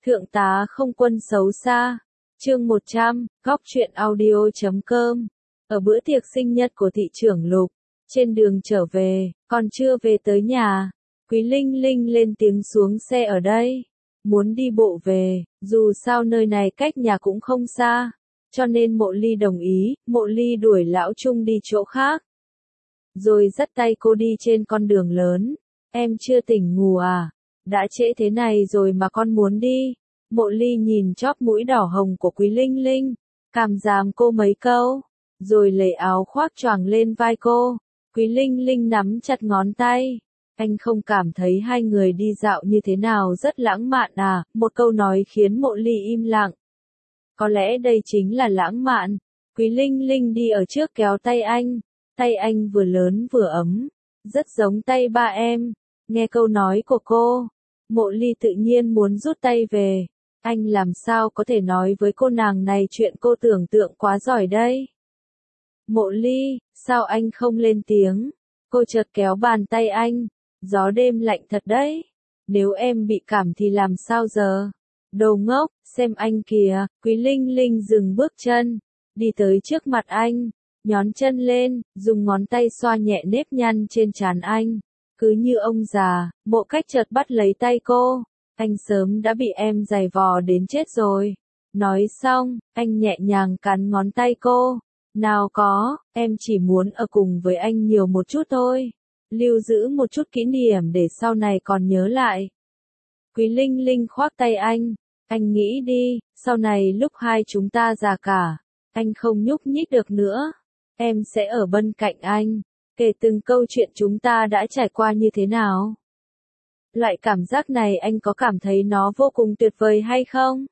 Thượng tá không quân xấu xa. Chương 100, góc truyện audio.com. Ở bữa tiệc sinh nhật của thị trưởng Lục, trên đường trở về, còn chưa về tới nhà, Quý Linh Linh lên tiếng xuống xe ở đây. Muốn đi bộ về, dù sao nơi này cách nhà cũng không xa, cho nên Mộ Ly đồng ý. Mộ Ly đuổi Lão Trung đi chỗ khác, rồi dắt tay cô đi trên con đường lớn. Em chưa tỉnh ngủ à? Đã trễ thế này rồi mà con muốn đi. Mộ Ly nhìn chóp mũi đỏ hồng của Quý Linh Linh, cảm giảm cô mấy câu, rồi lấy áo khoác choàng lên vai cô. Quý Linh Linh nắm chặt ngón tay. Anh không cảm thấy hai người đi dạo như thế nào rất lãng mạn à? Một câu nói khiến Mộ Ly im lặng. Có lẽ đây chính là lãng mạn. Quý Linh Linh đi ở trước kéo tay anh vừa lớn vừa ấm, rất giống tay ba em. Nghe câu nói của cô, Mộ Ly tự nhiên muốn rút tay về. Anh làm sao có thể nói với cô nàng này chuyện cô tưởng tượng quá giỏi đây? Mộ Ly, sao anh không lên tiếng? Cô chợt kéo bàn tay anh. Gió đêm lạnh thật đấy. Nếu em bị cảm thì làm sao giờ? Đồ ngốc, xem anh kìa. Quý Linh Linh dừng bước chân, đi tới trước mặt anh, nhón chân lên, dùng ngón tay xoa nhẹ nếp nhăn trên trán anh. Cứ như ông già. Mộ Cách chợt bắt lấy tay cô. Anh sớm đã bị em giày vò đến chết rồi. Nói xong, anh nhẹ nhàng cắn ngón tay cô. Nào có, em chỉ muốn ở cùng với anh nhiều một chút thôi. Lưu giữ một chút kỷ niệm để sau này còn nhớ lại. Quý Linh Linh khoác tay anh nghĩ đi, sau này lúc hai chúng ta già cả, anh không nhúc nhích được nữa. Em sẽ ở bên cạnh anh, kể từng câu chuyện chúng ta đã trải qua như thế nào. Loại cảm giác này anh có cảm thấy nó vô cùng tuyệt vời hay không?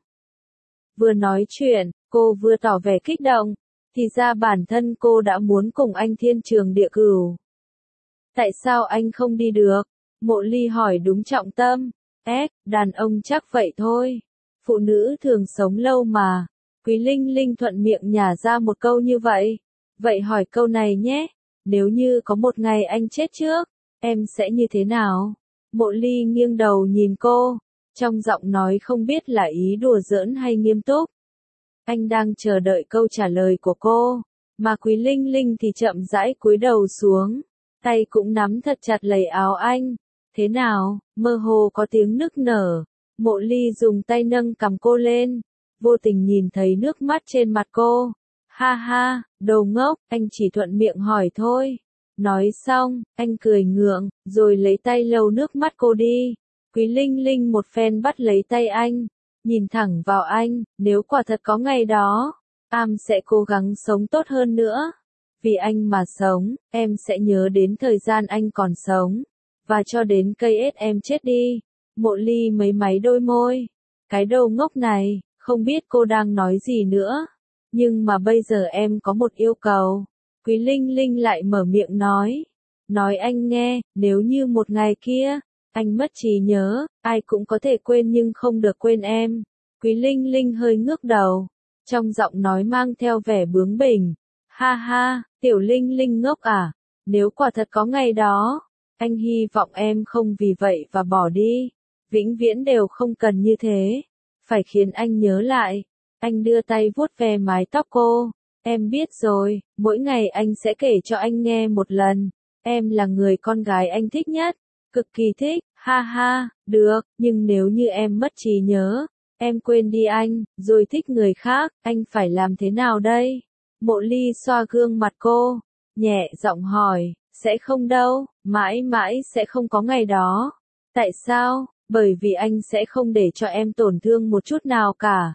Vừa nói chuyện, cô vừa tỏ vẻ kích động, thì ra bản thân cô đã muốn cùng anh thiên trường địa cửu. Tại sao anh không đi được? Mộ Ly hỏi đúng trọng tâm. Đàn ông chắc vậy thôi. Phụ nữ thường sống lâu mà. Quý Linh Linh thuận miệng nhả ra một câu như vậy. Vậy hỏi câu này nhé. Nếu như có một ngày anh chết trước, em sẽ như thế nào? Mộ Ly nghiêng đầu nhìn cô, trong giọng nói không biết là ý đùa giỡn hay nghiêm túc. Anh đang chờ đợi câu trả lời của cô, mà Quý Linh Linh thì chậm rãi cúi đầu xuống, tay cũng nắm thật chặt lấy áo anh. Thế nào? Mơ hồ có tiếng nức nở. Mộ Ly dùng tay nâng cằm cô lên, vô tình nhìn thấy nước mắt trên mặt cô. Ha ha, đồ ngốc, anh chỉ thuận miệng hỏi thôi. Nói xong, anh cười ngượng, rồi lấy tay lau nước mắt cô đi. Quý Linh Linh một phen bắt lấy tay anh, nhìn thẳng vào anh. Nếu quả thật có ngày đó, em sẽ cố gắng sống tốt hơn nữa. Vì anh mà sống, em sẽ nhớ đến thời gian anh còn sống, và cho đến cây em chết đi. Mộ Ly mấy máy đôi môi. Cái đầu ngốc này, không biết cô đang nói gì nữa. Nhưng mà bây giờ em có một yêu cầu. Quý Linh Linh lại mở miệng nói. Nói anh nghe, nếu như một ngày kia, anh mất trí nhớ, ai cũng có thể quên nhưng không được quên em. Quý Linh Linh hơi ngước đầu, trong giọng nói mang theo vẻ bướng bỉnh. Ha ha, tiểu Linh Linh ngốc à, nếu quả thật có ngày đó, anh hy vọng em không vì vậy và bỏ đi. Vĩnh viễn đều không cần như thế. Phải khiến anh nhớ lại. Anh đưa tay vuốt ve mái tóc cô. Em biết rồi, mỗi ngày anh sẽ kể cho anh nghe một lần. Em là người con gái anh thích nhất. Cực kỳ thích, ha ha, được, nhưng nếu như em mất trí nhớ, em quên đi anh, rồi thích người khác, anh phải làm thế nào đây? Mộ Ly xoa gương mặt cô, nhẹ giọng hỏi, sẽ không đâu, mãi mãi sẽ không có ngày đó. Tại sao? Bởi vì anh sẽ không để cho em tổn thương một chút nào cả.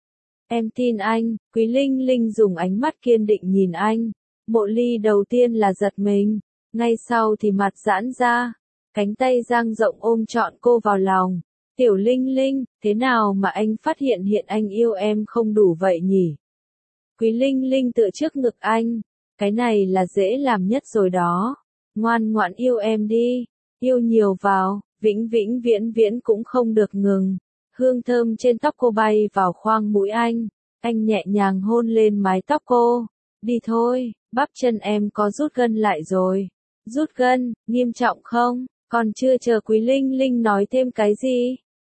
Em tin anh. Quý Linh Linh dùng ánh mắt kiên định nhìn anh. Mộ Ly đầu tiên là giật mình, ngay sau thì mặt giãn ra, cánh tay dang rộng ôm trọn cô vào lòng. Tiểu Linh Linh, thế nào mà anh phát hiện hiện anh yêu em không đủ vậy nhỉ? Quý Linh Linh tựa trước ngực anh. Cái này là dễ làm nhất rồi đó. Ngoan ngoãn yêu em đi. Yêu nhiều vào, vĩnh vĩnh viễn viễn cũng không được ngừng. Hương thơm trên tóc cô bay vào khoang mũi anh. Anh nhẹ nhàng hôn lên mái tóc cô. Đi thôi, bắp chân em có rút gân lại rồi. Rút gân, nghiêm trọng không? Còn chưa chờ Quý Linh Linh nói thêm cái gì,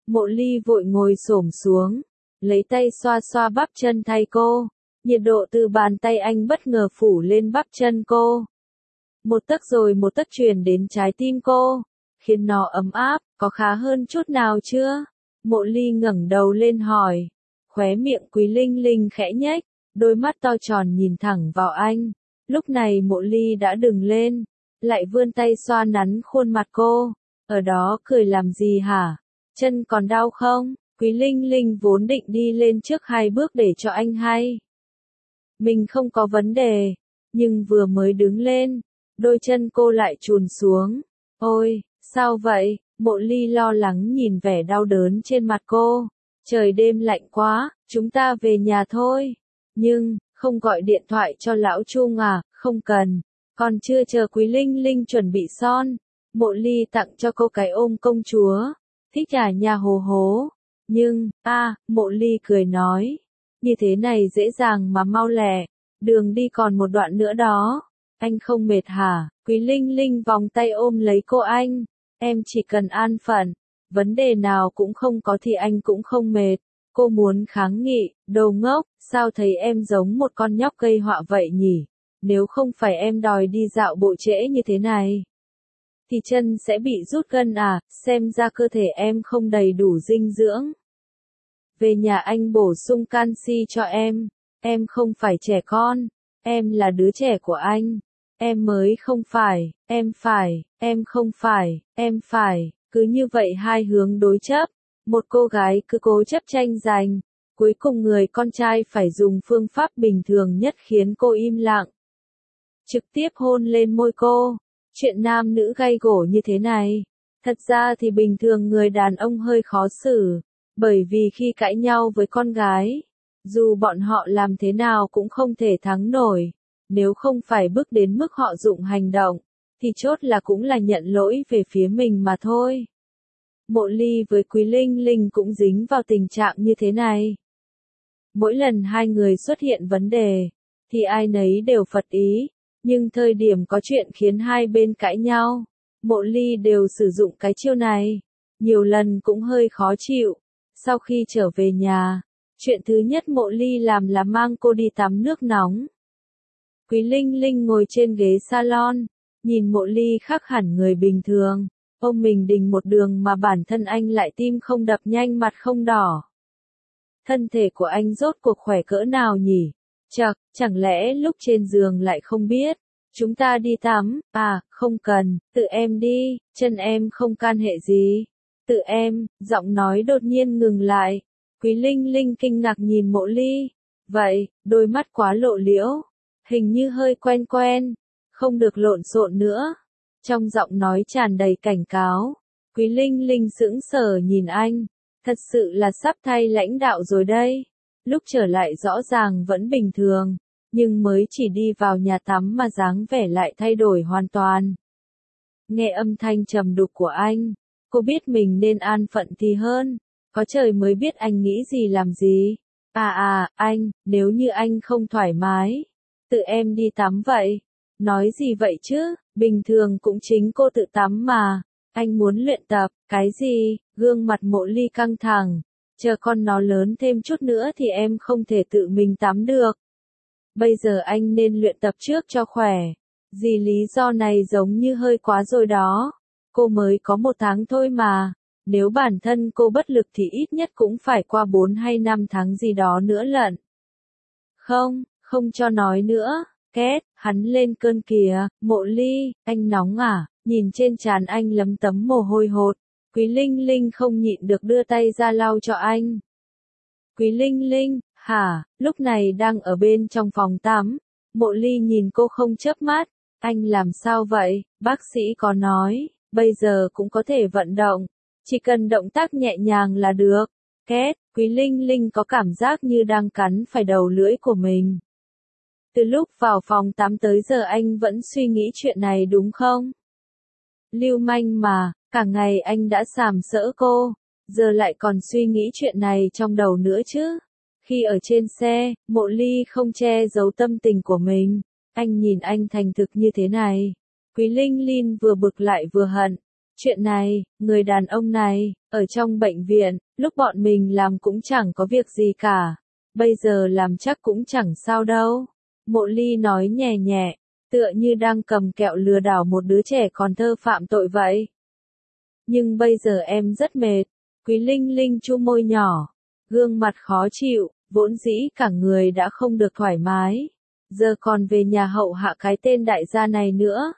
Mộ Ly vội ngồi xổm xuống, lấy tay xoa xoa bắp chân thay cô. Nhiệt độ từ bàn tay anh bất ngờ phủ lên bắp chân cô. Một tấc rồi một tấc truyền đến trái tim cô, khiến nó ấm áp. Có khá hơn chút nào chưa? Mộ Ly ngẩng đầu lên hỏi. Khóe miệng Quý Linh Linh khẽ nhếch, đôi mắt to tròn nhìn thẳng vào anh. Lúc này Mộ Ly đã đứng lên, lại vươn tay xoa nắn khuôn mặt cô. Ở đó cười làm gì hả? Chân còn đau không? Quý Linh Linh vốn định đi lên trước 2 bước để cho anh hay. Mình không có vấn đề, nhưng vừa mới đứng lên, đôi chân cô lại chùn xuống. Ôi, sao vậy? Mộ Ly lo lắng nhìn vẻ đau đớn trên mặt cô. Trời đêm lạnh quá, chúng ta về nhà thôi. Nhưng, không gọi điện thoại cho lão Trung à? Không cần. Còn chưa chờ Quý Linh Linh chuẩn bị son, Mộ Ly tặng cho cô cái ôm công chúa. Thích à nhà hồ hố. Nhưng, Mộ Ly cười nói. Như thế này dễ dàng mà mau lẹ. Đường đi còn một đoạn nữa đó. Anh không mệt hả? Quý Linh Linh vòng tay ôm lấy cô anh. Em chỉ cần an phận. Vấn đề nào cũng không có thì anh cũng không mệt. Cô muốn kháng nghị. Đồ ngốc, sao thấy em giống một con nhóc gây họa vậy nhỉ? Nếu không phải em đòi đi dạo bộ trễ như thế này, thì chân sẽ bị rút gân à? Xem ra cơ thể em không đầy đủ dinh dưỡng. Về nhà anh bổ sung canxi cho em. Em không phải trẻ con. Em là đứa trẻ của anh. Em mới không phải. Em phải. Em không phải. Em phải. Cứ như vậy hai hướng đối chấp. Một cô gái cứ cố chấp tranh giành. Cuối cùng người con trai phải dùng phương pháp bình thường nhất khiến cô im lặng. Trực tiếp hôn lên môi cô. Chuyện nam nữ gay gổ như thế này. Thật ra thì bình thường người đàn ông hơi khó xử. Bởi vì khi cãi nhau với con gái, dù bọn họ làm thế nào cũng không thể thắng nổi. Nếu không phải bước đến mức họ dụng hành động, thì chốt là cũng là nhận lỗi về phía mình mà thôi. Mộ Ly với Quý Linh Linh cũng dính vào tình trạng như thế này. Mỗi lần hai người xuất hiện vấn đề, thì ai nấy đều phật ý. Nhưng thời điểm có chuyện khiến hai bên cãi nhau, Mộ Ly đều sử dụng cái chiêu này. Nhiều lần cũng hơi khó chịu. Sau khi trở về nhà, chuyện thứ nhất Mộ Ly làm là mang cô đi tắm nước nóng. Quý Linh Linh ngồi trên ghế salon, nhìn Mộ Ly khác hẳn người bình thường, ôm mình đình một đường mà bản thân anh lại tim không đập nhanh mặt không đỏ. Thân thể của anh rốt cuộc khỏe cỡ nào nhỉ? Chẳng lẽ lúc trên giường lại không biết? Chúng ta đi tắm, không cần, tự em đi, chân em không can hệ gì. Tự em, giọng nói đột nhiên ngừng lại. Quý Linh Linh kinh ngạc nhìn Mộ Ly. Vậy, đôi mắt quá lộ liễu. Hình như hơi quen quen. Không được lộn xộn nữa. Trong giọng nói tràn đầy cảnh cáo. Quý Linh Linh sững sờ nhìn anh. Thật sự là sắp thay lãnh đạo rồi đây. Lúc trở lại rõ ràng vẫn bình thường. Nhưng mới chỉ đi vào nhà tắm mà dáng vẻ lại thay đổi hoàn toàn. Nghe âm thanh trầm đục của anh. Cô biết mình nên an phận thì hơn. Có trời mới biết anh nghĩ gì làm gì. Anh, nếu như anh không thoải mái, tự em đi tắm vậy. Nói gì vậy chứ, bình thường cũng chính cô tự tắm mà. Anh muốn luyện tập, cái gì? Gương mặt Mộ Ly căng thẳng. Chờ con nó lớn thêm chút nữa thì em không thể tự mình tắm được. Bây giờ anh nên luyện tập trước cho khỏe. Gì lý do này giống như hơi quá rồi đó. Cô mới có 1 tháng thôi mà. Nếu bản thân cô bất lực thì ít nhất cũng phải qua 4 hay 5 tháng gì đó nữa lận. Không cho nói nữa. Két, hắn lên cơn kìa. Mộ Ly, anh nóng à? Nhìn trên trán anh lấm tấm mồ hôi hột. Quý Linh Linh không nhịn được đưa tay ra lau cho anh. Quý Linh Linh, hả? Lúc này đang ở bên trong phòng tắm. Mộ Ly nhìn cô không chớp mắt. Anh làm sao vậy? Bác sĩ có nói, bây giờ cũng có thể vận động. Chỉ cần động tác nhẹ nhàng là được. Két, Quý Linh Linh có cảm giác như đang cắn phải đầu lưỡi của mình. Từ lúc vào phòng tắm tới giờ anh vẫn suy nghĩ chuyện này đúng không? Lưu manh mà, cả ngày anh đã sàm sỡ cô, giờ lại còn suy nghĩ chuyện này trong đầu nữa chứ. Khi ở trên xe, Mộ Ly không che giấu tâm tình của mình. Anh nhìn anh thành thực như thế này. Quý Linh Linh vừa bực lại vừa hận. Chuyện này, người đàn ông này, ở trong bệnh viện, lúc bọn mình làm cũng chẳng có việc gì cả. Bây giờ làm chắc cũng chẳng sao đâu. Mộ Ly nói nhẹ nhẹ, tựa như đang cầm kẹo lừa đảo một đứa trẻ còn thơ phạm tội vậy. Nhưng bây giờ em rất mệt. Quý Linh Linh chu môi nhỏ, gương mặt khó chịu, vốn dĩ cả người đã không được thoải mái. Giờ còn về nhà hậu hạ cái tên đại gia này nữa.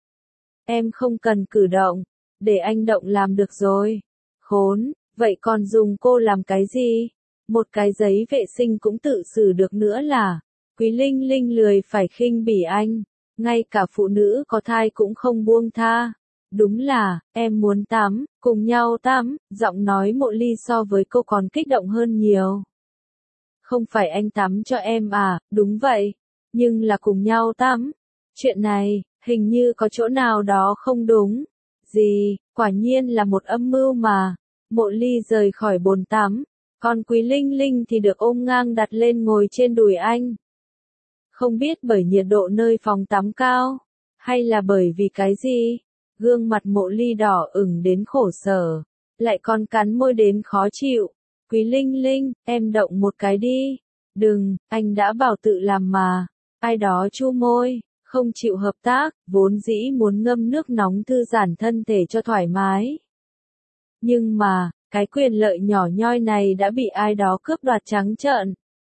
Em không cần cử động, để anh động làm được rồi. Khốn, vậy còn dùng cô làm cái gì? Một cái giấy vệ sinh cũng tự xử được nữa là. Quý Linh Linh lười phải khinh bỉ anh, ngay cả phụ nữ có thai cũng không buông tha. Đúng là, em muốn tắm, cùng nhau tắm, giọng nói Mộ Ly so với cô còn kích động hơn nhiều. Không phải anh tắm cho em à, đúng vậy, nhưng là cùng nhau tắm. Chuyện này, hình như có chỗ nào đó không đúng. Gì, quả nhiên là một âm mưu mà. Mộ Ly rời khỏi bồn tắm, còn Quý Linh Linh thì được ôm ngang đặt lên ngồi trên đùi anh. Không biết bởi nhiệt độ nơi phòng tắm cao, hay là bởi vì cái gì? Gương mặt Mộ Ly đỏ ửng đến khổ sở, lại còn cắn môi đến khó chịu. Quý Linh Linh, em động một cái đi. Đừng, anh đã bảo tự làm mà. Ai đó chu môi, không chịu hợp tác, vốn dĩ muốn ngâm nước nóng thư giãn thân thể cho thoải mái. Nhưng mà, cái quyền lợi nhỏ nhoi này đã bị ai đó cướp đoạt trắng trợn.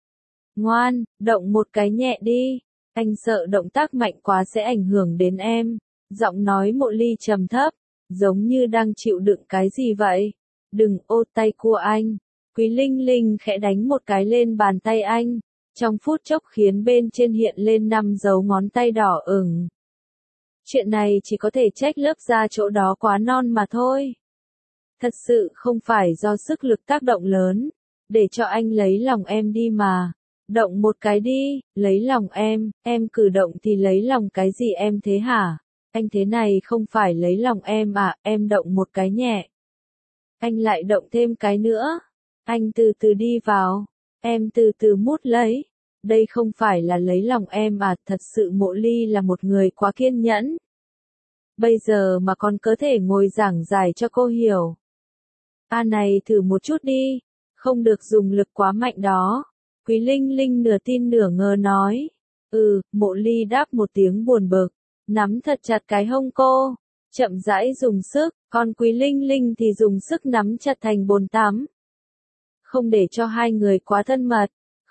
Ngoan, động một cái nhẹ đi. Anh sợ động tác mạnh quá sẽ ảnh hưởng đến em. Giọng nói Mộ Ly trầm thấp, giống như đang chịu đựng cái gì vậy. Đừng ô tay của anh. Quý Linh Linh khẽ đánh một cái lên bàn tay anh, trong phút chốc khiến bên trên hiện lên 5 dấu ngón tay đỏ ửng. Chuyện này chỉ có thể trách lớp da chỗ đó quá non mà thôi. Thật sự không phải do sức lực tác động lớn, để cho anh lấy lòng em đi mà. Động một cái đi, lấy lòng em cử động thì lấy lòng cái gì em thế hả? Anh thế này không phải lấy lòng em à, em động một cái nhẹ. Anh lại động thêm cái nữa. Anh từ từ đi vào, em từ từ mút lấy. Đây không phải là lấy lòng em à, thật sự Mộ Ly là một người quá kiên nhẫn. Bây giờ mà còn có thể ngồi giảng giải cho cô hiểu. Này thử một chút đi, không được dùng lực quá mạnh đó. Quý Linh Linh nửa tin nửa ngờ nói. Mộ Ly đáp một tiếng buồn bực, nắm thật chặt cái hông cô, chậm rãi dùng sức, còn Quý Linh Linh thì dùng sức nắm chặt thành bồn tắm. Không để cho hai người quá thân mật.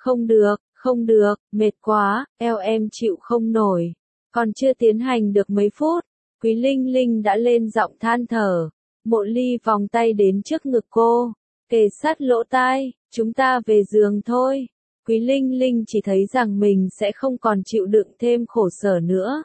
Không được, mệt quá, eo em chịu không nổi. Còn chưa tiến hành được mấy phút, Quý Linh Linh đã lên giọng than thở. Mộ Ly vòng tay đến trước ngực cô, kề sát lỗ tai, chúng ta về giường thôi. Quý Linh Linh chỉ thấy rằng mình sẽ không còn chịu đựng thêm khổ sở nữa.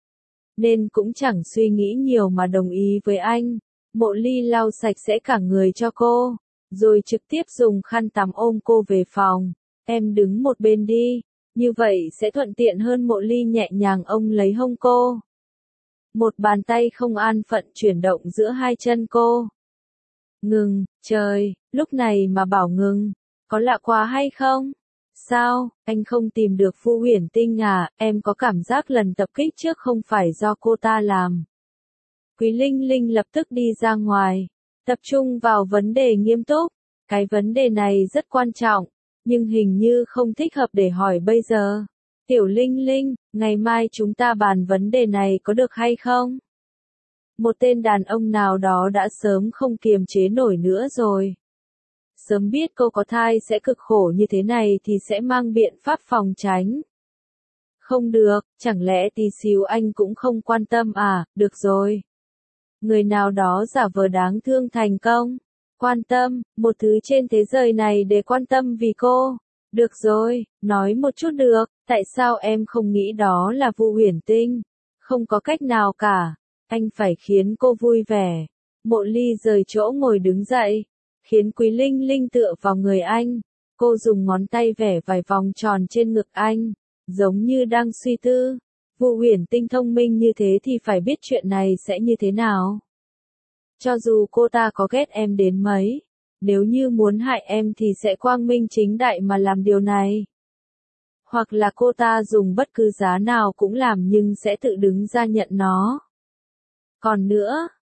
Nên cũng chẳng suy nghĩ nhiều mà đồng ý với anh. Mộ Ly lau sạch sẽ cả người cho cô, rồi trực tiếp dùng khăn tắm ôm cô về phòng. Em đứng một bên đi, như vậy sẽ thuận tiện hơn. Mộ Ly nhẹ nhàng ôm lấy hông cô. Một bàn tay không an phận chuyển động giữa hai chân cô. Ngừng, trời, lúc này mà bảo ngừng, có lạ quá hay không? Sao, anh không tìm được Vu Huyền Tinh à, em có cảm giác lần tập kích trước không phải do cô ta làm. Quý Linh Linh lập tức đi ra ngoài, tập trung vào vấn đề nghiêm túc. Cái vấn đề này rất quan trọng, nhưng hình như không thích hợp để hỏi bây giờ. Tiểu Linh Linh, ngày mai chúng ta bàn vấn đề này có được hay không? Một tên đàn ông nào đó đã sớm không kiềm chế nổi nữa rồi. Sớm biết cô có thai sẽ cực khổ như thế này thì sẽ mang biện pháp phòng tránh. Không được, chẳng lẽ tí xíu anh cũng không quan tâm à, được rồi. Người nào đó giả vờ đáng thương thành công. Quan tâm, một thứ trên thế giới này để quan tâm vì cô. Được rồi, nói một chút được, tại sao em không nghĩ đó là Vu Huyền Tinh? Không có cách nào cả, anh phải khiến cô vui vẻ. Mộ Ly rời chỗ ngồi đứng dậy, khiến Quý Linh Linh tựa vào người anh. Cô dùng ngón tay vẽ vài vòng tròn trên ngực anh, giống như đang suy tư. Vu Huyền Tinh thông minh như thế thì phải biết chuyện này sẽ như thế nào. Cho dù cô ta có ghét em đến mấy, nếu như muốn hại em thì sẽ quang minh chính đại mà làm điều này. Hoặc là cô ta dùng bất cứ giá nào cũng làm nhưng sẽ tự đứng ra nhận nó. Còn nữa,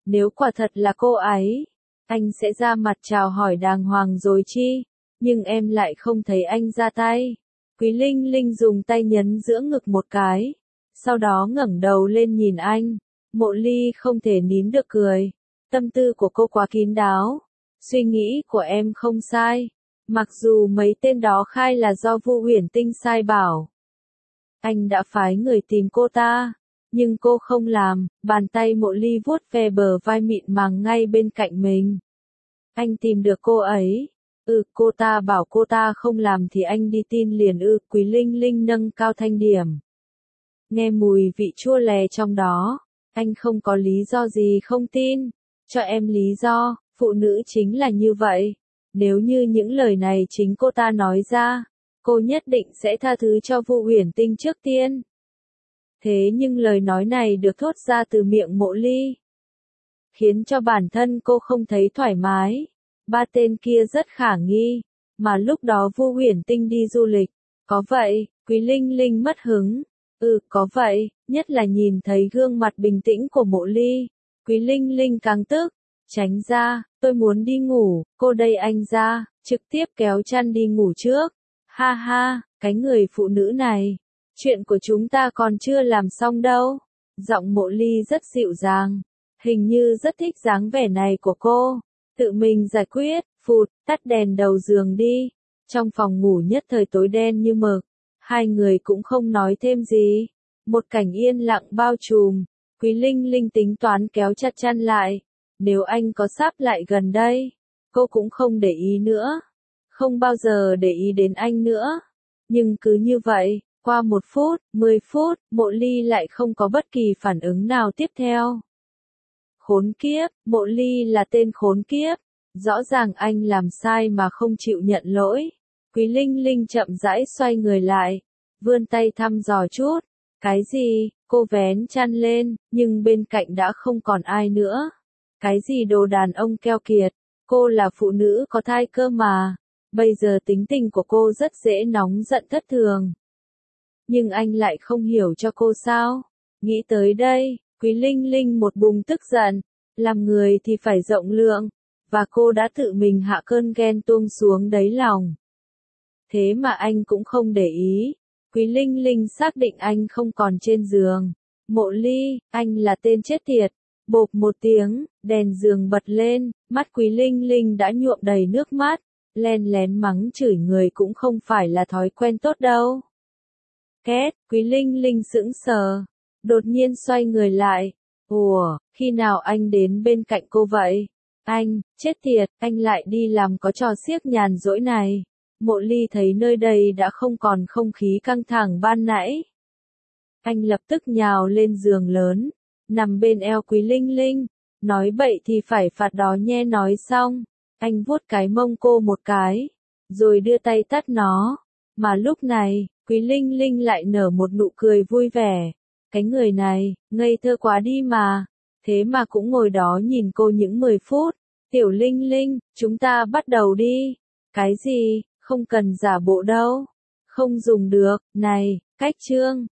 Nếu quả thật là cô ấy, anh sẽ ra mặt chào hỏi đàng hoàng rồi chi, nhưng em lại không thấy anh ra tay. Quý Linh Linh dùng tay nhấn giữa ngực một cái, sau đó ngẩng đầu lên nhìn anh. Mộ Ly không thể nín được cười. Tâm tư của cô quá kín đáo. Suy nghĩ của em không sai. Mặc dù mấy tên đó khai là do Vu Uyển Tinh sai bảo. Anh đã phái người tìm cô ta. Nhưng cô không làm. Bàn tay Mộ Ly vuốt ve bờ vai mịn màng ngay bên cạnh mình. Anh tìm được cô ấy. Cô ta bảo cô ta không làm thì anh đi tin liền. Quý Linh Linh nâng cao thanh điểm. Nghe mùi vị chua lè trong đó. Anh không có lý do gì không tin. Cho em lý do, phụ nữ chính là như vậy. Nếu như những lời này chính cô ta nói ra, cô nhất định sẽ tha thứ cho Vu Uyển Tinh trước tiên. Thế nhưng lời nói này được thốt ra từ miệng Mộ Ly, khiến cho bản thân cô không thấy thoải mái. Ba tên kia rất khả nghi, mà lúc đó Vu Uyển Tinh đi du lịch. Có vậy, Quý Linh Linh mất hứng. Có vậy, nhất là nhìn thấy gương mặt bình tĩnh của Mộ Ly. Quý Linh Linh càng tức. Tránh ra, tôi muốn đi ngủ, cô đẩy anh ra, trực tiếp kéo chăn đi ngủ trước. Ha ha, cái người phụ nữ này. Chuyện của chúng ta còn chưa làm xong đâu. Giọng Mộ Ly rất dịu dàng. Hình như rất thích dáng vẻ này của cô. Tự mình giải quyết, phụt, tắt đèn đầu giường đi. Trong phòng ngủ nhất thời tối đen như mực. Hai người cũng không nói thêm gì. Một cảnh yên lặng bao trùm. Quý Linh Linh tính toán kéo chặt chăn lại. Nếu anh có sắp lại gần đây, cô cũng không để ý nữa. Không bao giờ để ý đến anh nữa. Nhưng cứ như vậy, qua 1 phút, 10 phút, Mộ Ly lại không có bất kỳ phản ứng nào tiếp theo. Khốn kiếp, Mộ Ly là tên khốn kiếp. Rõ ràng anh làm sai mà không chịu nhận lỗi. Quý Linh Linh chậm rãi xoay người lại, vươn tay thăm dò chút. Cái gì? Cô vén chăn lên, nhưng bên cạnh đã không còn ai nữa. Cái gì đồ đàn ông keo kiệt, cô là phụ nữ có thai cơ mà. Bây giờ tính tình của cô rất dễ nóng giận thất thường. Nhưng anh lại không hiểu cho cô sao? Nghĩ tới đây, Quý Linh Linh một bùng tức giận. Làm người thì phải rộng lượng, và cô đã tự mình hạ cơn ghen tuông xuống đáy lòng. Thế mà anh cũng không để ý. Quý Linh Linh xác định anh không còn trên giường. Mộ Ly, anh là tên chết tiệt. Bộp một tiếng, đèn giường bật lên, mắt Quý Linh Linh đã nhuộm đầy nước mắt. Len lén mắng chửi người cũng không phải là thói quen tốt đâu. Két, Quý Linh Linh sững sờ. Đột nhiên xoay người lại. Ủa, khi nào anh đến bên cạnh cô vậy? Anh, chết tiệt, anh lại đi làm có trò xiếc nhàn rỗi này. Mộ Ly thấy nơi đây đã không còn không khí căng thẳng ban nãy. Anh lập tức nhào lên giường lớn, nằm bên eo Quý Linh Linh. Nói bậy thì phải phạt đó nhe. Nói xong, anh vuốt cái mông cô một cái, rồi đưa tay tát nó. Mà lúc này, Quý Linh Linh lại nở một nụ cười vui vẻ. Cái người này, ngây thơ quá đi mà. Thế mà cũng ngồi đó nhìn cô những 10 phút. Tiểu Linh Linh, chúng ta bắt đầu đi. Cái gì? Không cần giả bộ đâu. Không dùng được, này, cách chương.